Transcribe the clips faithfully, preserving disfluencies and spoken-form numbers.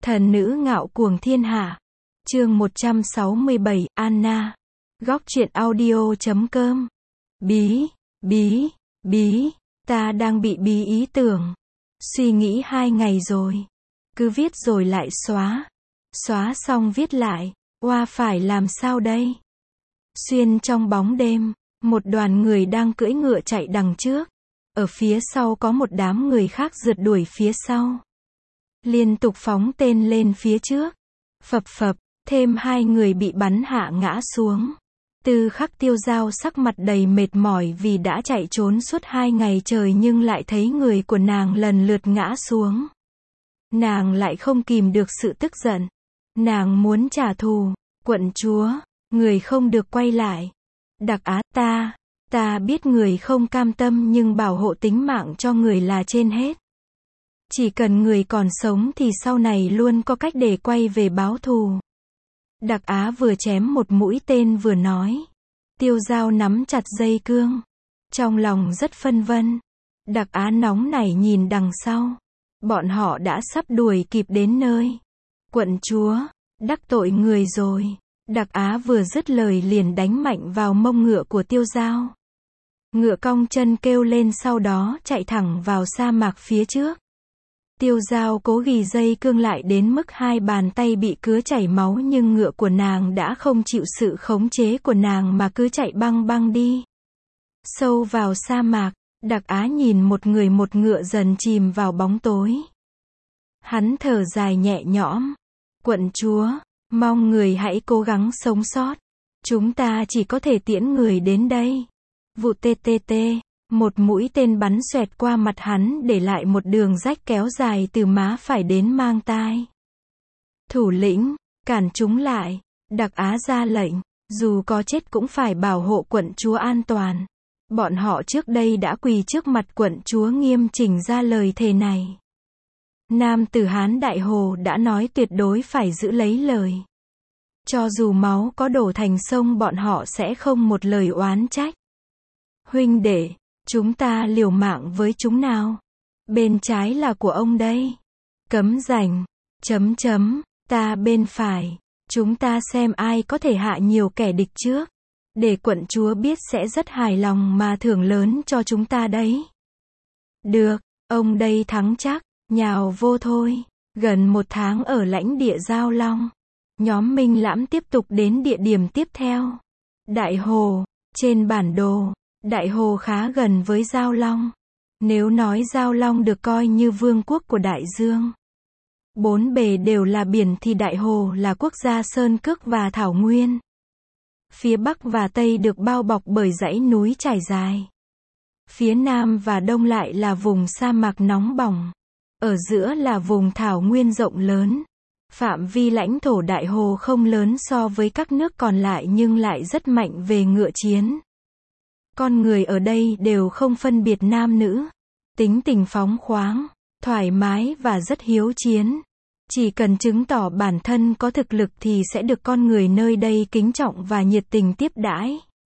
Thần nữ ngạo cuồng thiên hạ. Chương một trăm sáu mươi bảy, Anna. Góc truyện audio chấm com. Bí, bí, bí, ta đang bị bí ý tưởng. Suy nghĩ hai ngày rồi. Cứ viết rồi lại xóa. Xóa xong viết lại. Oa phải làm sao đây? Xuyên trong bóng đêm, một đoàn người đang cưỡi ngựa chạy đằng trước. Ở phía sau có một đám người khác rượt đuổi phía sau. Liên tục phóng tên lên phía trước. Phập phập, thêm hai người bị bắn hạ ngã xuống. Tư Khắc Tiêu Dao sắc mặt đầy mệt mỏi vì đã chạy trốn suốt hai ngày trời nhưng lại thấy người của nàng lần lượt ngã xuống. Nàng lại không kìm được sự tức giận. Nàng muốn trả thù. Quận chúa, người không được quay lại. Đặc Á, ta, ta biết người không cam tâm nhưng bảo hộ tính mạng cho người là trên hết. Chỉ cần người còn sống thì sau này luôn có cách để quay về báo thù. Đặc Á vừa chém một mũi tên vừa nói. Tiêu Dao nắm chặt dây cương. Trong lòng rất phân vân. Đặc Á nóng nảy nhìn đằng sau. Bọn họ đã sắp đuổi kịp đến nơi. Quận chúa, đắc tội người rồi. Đặc Á vừa dứt lời liền đánh mạnh vào mông ngựa của Tiêu Dao. Ngựa cong chân kêu lên sau đó chạy thẳng vào sa mạc phía trước. Tiêu Dao cố ghi dây cương lại đến mức hai bàn tay bị cứa chảy máu nhưng ngựa của nàng đã không chịu sự khống chế của nàng mà cứ chạy băng băng đi. Sâu vào sa mạc, Đặc Á nhìn một người một ngựa dần chìm vào bóng tối. Hắn thở dài nhẹ nhõm. Quận chúa, mong người hãy cố gắng sống sót. Chúng ta chỉ có thể tiễn người đến đây. Vụ tê tê tê. Một mũi tên bắn xoẹt qua mặt hắn để lại một đường rách kéo dài từ má phải đến mang tai. Thủ lĩnh, cản chúng lại. Đặc Á ra lệnh, dù có chết cũng phải bảo hộ quận chúa an toàn. Bọn họ trước đây đã quỳ trước mặt quận chúa nghiêm chỉnh ra lời thề này. Nam tử Hán Đại Hồ đã nói tuyệt đối phải giữ lấy lời. Cho dù máu có đổ thành sông bọn họ sẽ không một lời oán trách. Huynh đệ, chúng ta liều mạng với chúng nào? Bên trái là của ông đây. Cấm giành. Chấm chấm. Ta bên phải. Chúng ta xem ai có thể hạ nhiều kẻ địch trước. Để quận chúa biết sẽ rất hài lòng mà thưởng lớn cho chúng ta đấy. Được, ông đây thắng chắc. Nhào vô thôi. Gần một tháng ở lãnh địa Giao Long. Nhóm Minh Lãm tiếp tục đến địa điểm tiếp theo. Đại Hồ. Trên bản đồ, Đại Hồ khá gần với Giao Long. Nếu nói Giao Long được coi như vương quốc của Đại Dương. Bốn bề đều là biển thì Đại Hồ là quốc gia sơn cước và thảo nguyên. Phía Bắc và Tây được bao bọc bởi dãy núi trải dài. Phía Nam và Đông lại là vùng sa mạc nóng bỏng. Ở giữa là vùng thảo nguyên rộng lớn. Phạm vi lãnh thổ Đại Hồ không lớn so với các nước còn lại nhưng lại rất mạnh về ngựa chiến. Con người ở đây đều không phân biệt nam nữ. Tính tình phóng khoáng, thoải mái và rất hiếu chiến. Chỉ cần chứng tỏ bản thân có thực lực thì sẽ được con người nơi đây kính trọng và nhiệt tình tiếp đãi.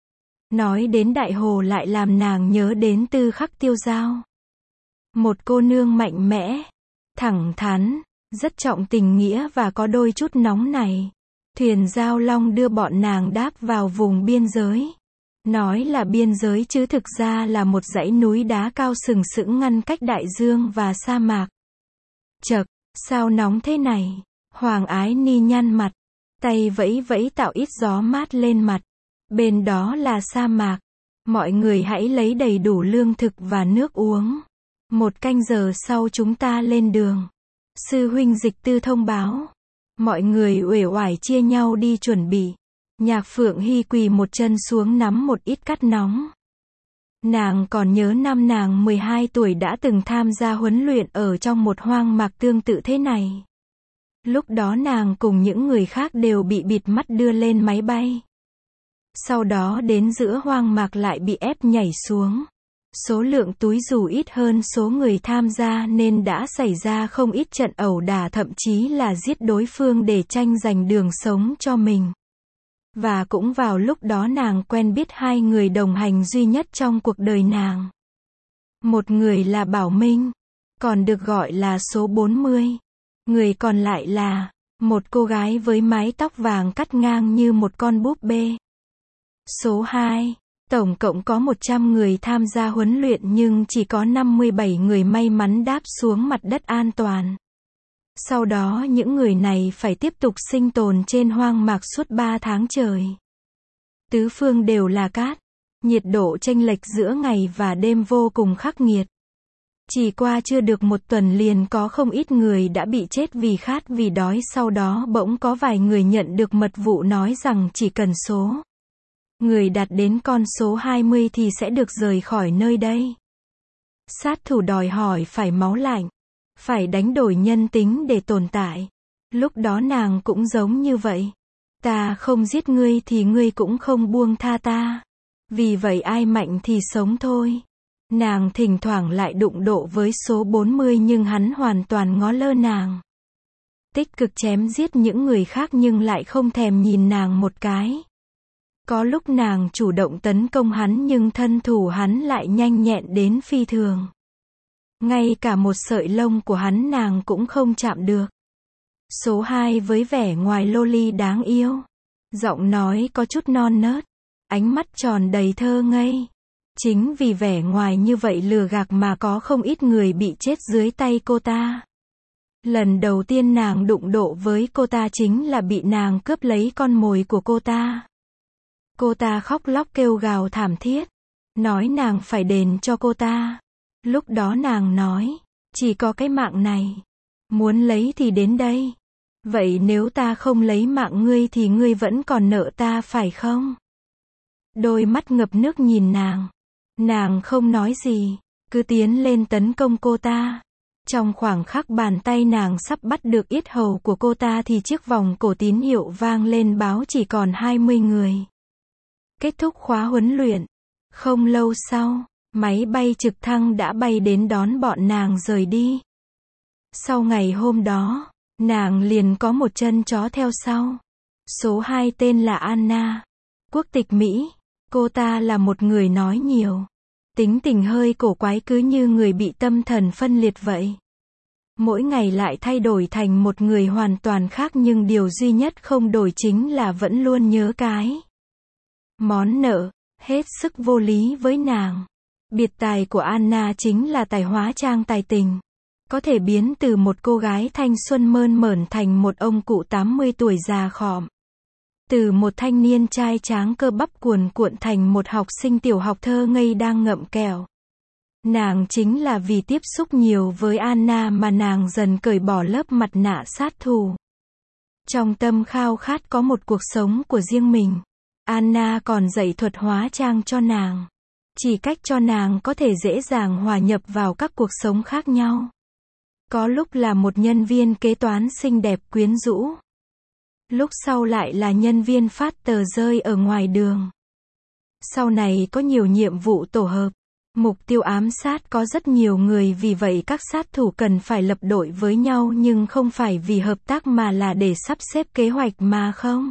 Nói đến Đại Hồ lại làm nàng nhớ đến Tư Khắc Tiêu Dao. Một cô nương mạnh mẽ, thẳng thắn, rất trọng tình nghĩa và có đôi chút nóng này. Thuyền Giao Long đưa bọn nàng đáp vào vùng biên giới. Nói là biên giới chứ thực ra là một dãy núi đá cao sừng sững ngăn cách đại dương và sa mạc. Chậc, sao nóng thế này? Hoàng Ái Ni nhăn mặt, tay vẫy vẫy tạo ít gió mát lên mặt. Bên đó là sa mạc. Mọi người hãy lấy đầy đủ lương thực và nước uống. Một canh giờ sau chúng ta lên đường. Sư huynh Dịch Tư thông báo. Mọi người uể oải chia nhau đi chuẩn bị. Nhạc Phượng Hy quỳ một chân xuống nắm một ít cát nóng. Nàng còn nhớ năm nàng mười hai tuổi đã từng tham gia huấn luyện ở trong một hoang mạc tương tự thế này. Lúc đó nàng cùng những người khác đều bị bịt mắt đưa lên máy bay. Sau đó đến giữa hoang mạc lại bị ép nhảy xuống. Số lượng túi dù ít hơn số người tham gia nên đã xảy ra không ít trận ẩu đả thậm chí là giết đối phương để tranh giành đường sống cho mình. Và cũng vào lúc đó nàng quen biết hai người đồng hành duy nhất trong cuộc đời nàng. Một người là Bảo Minh, còn được gọi là số bốn mươi. Người còn lại là một cô gái với mái tóc vàng cắt ngang như một con búp bê. Số hai. Tổng cộng có một trăm người tham gia huấn luyện nhưng chỉ có năm mươi bảy người may mắn đáp xuống mặt đất an toàn. Sau đó những người này phải tiếp tục sinh tồn trên hoang mạc suốt ba tháng trời. Tứ phương đều là cát. Nhiệt độ chênh lệch giữa ngày và đêm vô cùng khắc nghiệt. Chỉ qua chưa được một tuần liền có không ít người đã bị chết vì khát vì đói, sau đó bỗng có vài người nhận được mật vụ nói rằng chỉ cần số người đạt đến con số hai mươi thì sẽ được rời khỏi nơi đây. Sát thủ đòi hỏi phải máu lạnh, phải đánh đổi nhân tính để tồn tại. Lúc đó nàng cũng giống như vậy. Ta không giết ngươi thì ngươi cũng không buông tha ta. Vì vậy ai mạnh thì sống thôi. Nàng thỉnh thoảng lại đụng độ với số bốn mươi nhưng hắn hoàn toàn ngó lơ nàng. Tích cực chém giết những người khác nhưng lại không thèm nhìn nàng một cái. Có lúc nàng chủ động tấn công hắn nhưng thân thủ hắn lại nhanh nhẹn đến phi thường. Ngay cả một sợi lông của hắn nàng cũng không chạm được. Số hai với vẻ ngoài loli đáng yêu. Giọng nói có chút non nớt. Ánh mắt tròn đầy thơ ngây. Chính vì vẻ ngoài như vậy lừa gạt mà có không ít người bị chết dưới tay cô ta. Lần đầu tiên nàng đụng độ với cô ta chính là bị nàng cướp lấy con mồi của cô ta. Cô ta khóc lóc kêu gào thảm thiết. Nói nàng phải đền cho cô ta. Lúc đó nàng nói, chỉ có cái mạng này. Muốn lấy thì đến đây. Vậy nếu ta không lấy mạng ngươi thì ngươi vẫn còn nợ ta phải không? Đôi mắt ngập nước nhìn nàng. Nàng không nói gì, cứ tiến lên tấn công cô ta. Trong khoảng khắc bàn tay nàng sắp bắt được yết hầu của cô ta thì chiếc vòng cổ tín hiệu vang lên báo chỉ còn hai mươi người. Kết thúc khóa huấn luyện. Không lâu sau, máy bay trực thăng đã bay đến đón bọn nàng rời đi. Sau ngày hôm đó, nàng liền có một chân chó theo sau. Số hai tên là Anna. Quốc tịch Mỹ. Cô ta là một người nói nhiều. Tính tình hơi cổ quái cứ như người bị tâm thần phân liệt vậy. Mỗi ngày lại thay đổi thành một người hoàn toàn khác nhưng điều duy nhất không đổi chính là vẫn luôn nhớ cái món nợ, hết sức vô lý với nàng. Biệt tài của Anna chính là tài hóa trang tài tình. Có thể biến từ một cô gái thanh xuân mơn mởn thành một ông cụ tám mươi tuổi già khòm. Từ một thanh niên trai tráng cơ bắp cuồn cuộn thành một học sinh tiểu học thơ ngây đang ngậm kẹo. Nàng chính là vì tiếp xúc nhiều với Anna mà nàng dần cởi bỏ lớp mặt nạ sát thủ. Trong tâm khao khát có một cuộc sống của riêng mình. Anna còn dạy thuật hóa trang cho nàng. Chỉ cách cho nàng có thể dễ dàng hòa nhập vào các cuộc sống khác nhau. Có lúc là một nhân viên kế toán xinh đẹp quyến rũ. Lúc sau lại là nhân viên phát tờ rơi ở ngoài đường. Sau này có nhiều nhiệm vụ tổ hợp. Mục tiêu ám sát có rất nhiều người, vì vậy các sát thủ cần phải lập đội với nhau nhưng không phải vì hợp tác mà là để sắp xếp kế hoạch mà không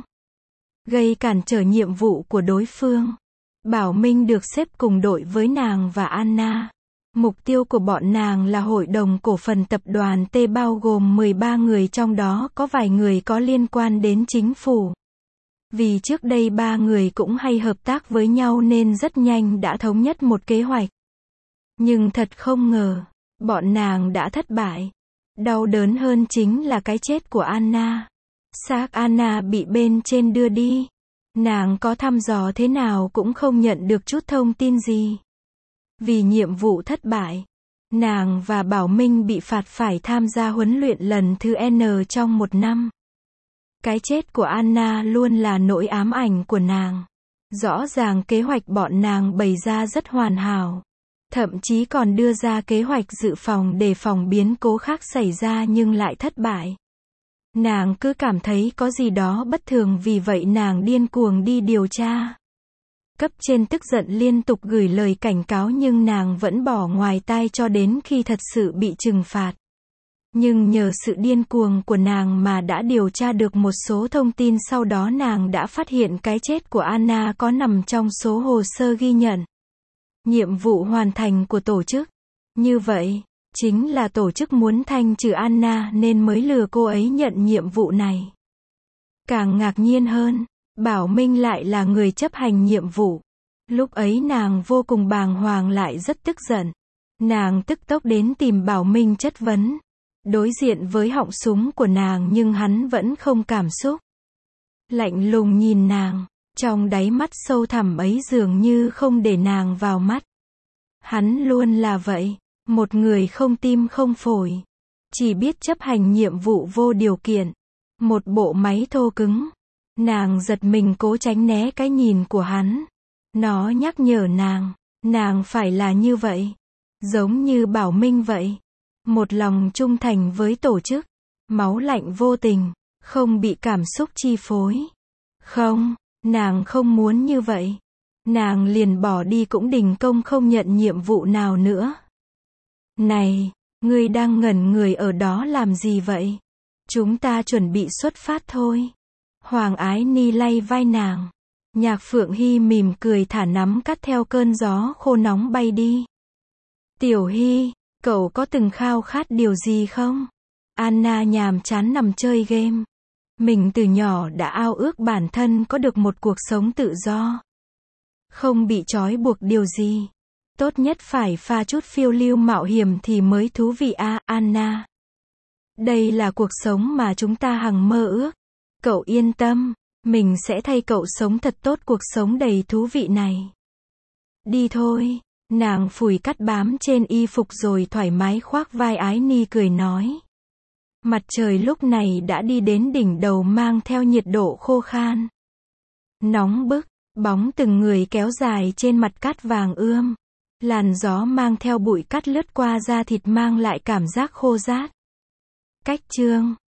gây cản trở nhiệm vụ của đối phương. Bảo Minh được xếp cùng đội với nàng và Anna. Mục tiêu của bọn nàng là hội đồng cổ phần tập đoàn T bao gồm mười ba người, trong đó có vài người có liên quan đến chính phủ. Vì trước đây ba người cũng hay hợp tác với nhau nên rất nhanh đã thống nhất một kế hoạch. Nhưng thật không ngờ, bọn nàng đã thất bại. Đau đớn hơn chính là cái chết của Anna. Xác Anna bị bên trên đưa đi. Nàng có thăm dò thế nào cũng không nhận được chút thông tin gì. Vì nhiệm vụ thất bại, nàng và Bảo Minh bị phạt phải tham gia huấn luyện lần thứ N trong một năm. Cái chết của Anna luôn là nỗi ám ảnh của nàng. Rõ ràng kế hoạch bọn nàng bày ra rất hoàn hảo. Thậm chí còn đưa ra kế hoạch dự phòng để phòng biến cố khác xảy ra nhưng lại thất bại. Nàng cứ cảm thấy có gì đó bất thường, vì vậy nàng điên cuồng đi điều tra. Cấp trên tức giận liên tục gửi lời cảnh cáo nhưng nàng vẫn bỏ ngoài tai cho đến khi thật sự bị trừng phạt. Nhưng nhờ sự điên cuồng của nàng mà đã điều tra được một số thông tin, sau đó nàng đã phát hiện cái chết của Anna có nằm trong số hồ sơ ghi nhận nhiệm vụ hoàn thành của tổ chức. Như vậy, Chính là tổ chức muốn thanh trừ Anna nên mới lừa cô ấy nhận nhiệm vụ này. Càng ngạc nhiên hơn, Bảo Minh lại là người chấp hành nhiệm vụ. Lúc ấy nàng vô cùng bàng hoàng lại rất tức giận. Nàng tức tốc đến tìm Bảo Minh chất vấn. Đối diện với họng súng của nàng nhưng hắn vẫn không cảm xúc. Lạnh lùng nhìn nàng, trong đáy mắt sâu thẳm ấy dường như không để nàng vào mắt. Hắn luôn là vậy, một người không tim không phổi, chỉ biết chấp hành nhiệm vụ vô điều kiện, một bộ máy thô cứng. Nàng giật mình cố tránh né cái nhìn của hắn. Nó nhắc nhở nàng, nàng phải là như vậy, giống như Bảo Minh vậy. Một lòng trung thành với tổ chức, máu lạnh vô tình, không bị cảm xúc chi phối. Không, nàng không muốn như vậy. Nàng liền bỏ đi cũng đình công không nhận nhiệm vụ nào nữa. Này, ngươi đang ngẩn người ở đó làm gì vậy? Chúng ta chuẩn bị xuất phát thôi. Hoàng Ái Ni lay vai nàng. Nhạc Phượng Hy mỉm cười thả nắm cắt theo cơn gió khô nóng bay đi. Tiểu Hy, cậu có từng khao khát điều gì không? Anna nhàm chán nằm chơi game. Mình từ nhỏ đã ao ước bản thân có được một cuộc sống tự do. Không bị trói buộc điều gì. Tốt nhất phải pha chút phiêu lưu mạo hiểm thì mới thú vị à, Anna. Đây là cuộc sống mà chúng ta hằng mơ ước. Cậu yên tâm, mình sẽ thay cậu sống thật tốt cuộc sống đầy thú vị này. Đi thôi, nàng phủi cắt bám trên y phục rồi thoải mái khoác vai Ái Ni cười nói. Mặt trời lúc này đã đi đến đỉnh đầu mang theo nhiệt độ khô khan. Nóng bức, bóng từng người kéo dài trên mặt cát vàng ươm. Làn gió mang theo bụi cát lướt qua da thịt mang lại cảm giác khô rát. Cách chương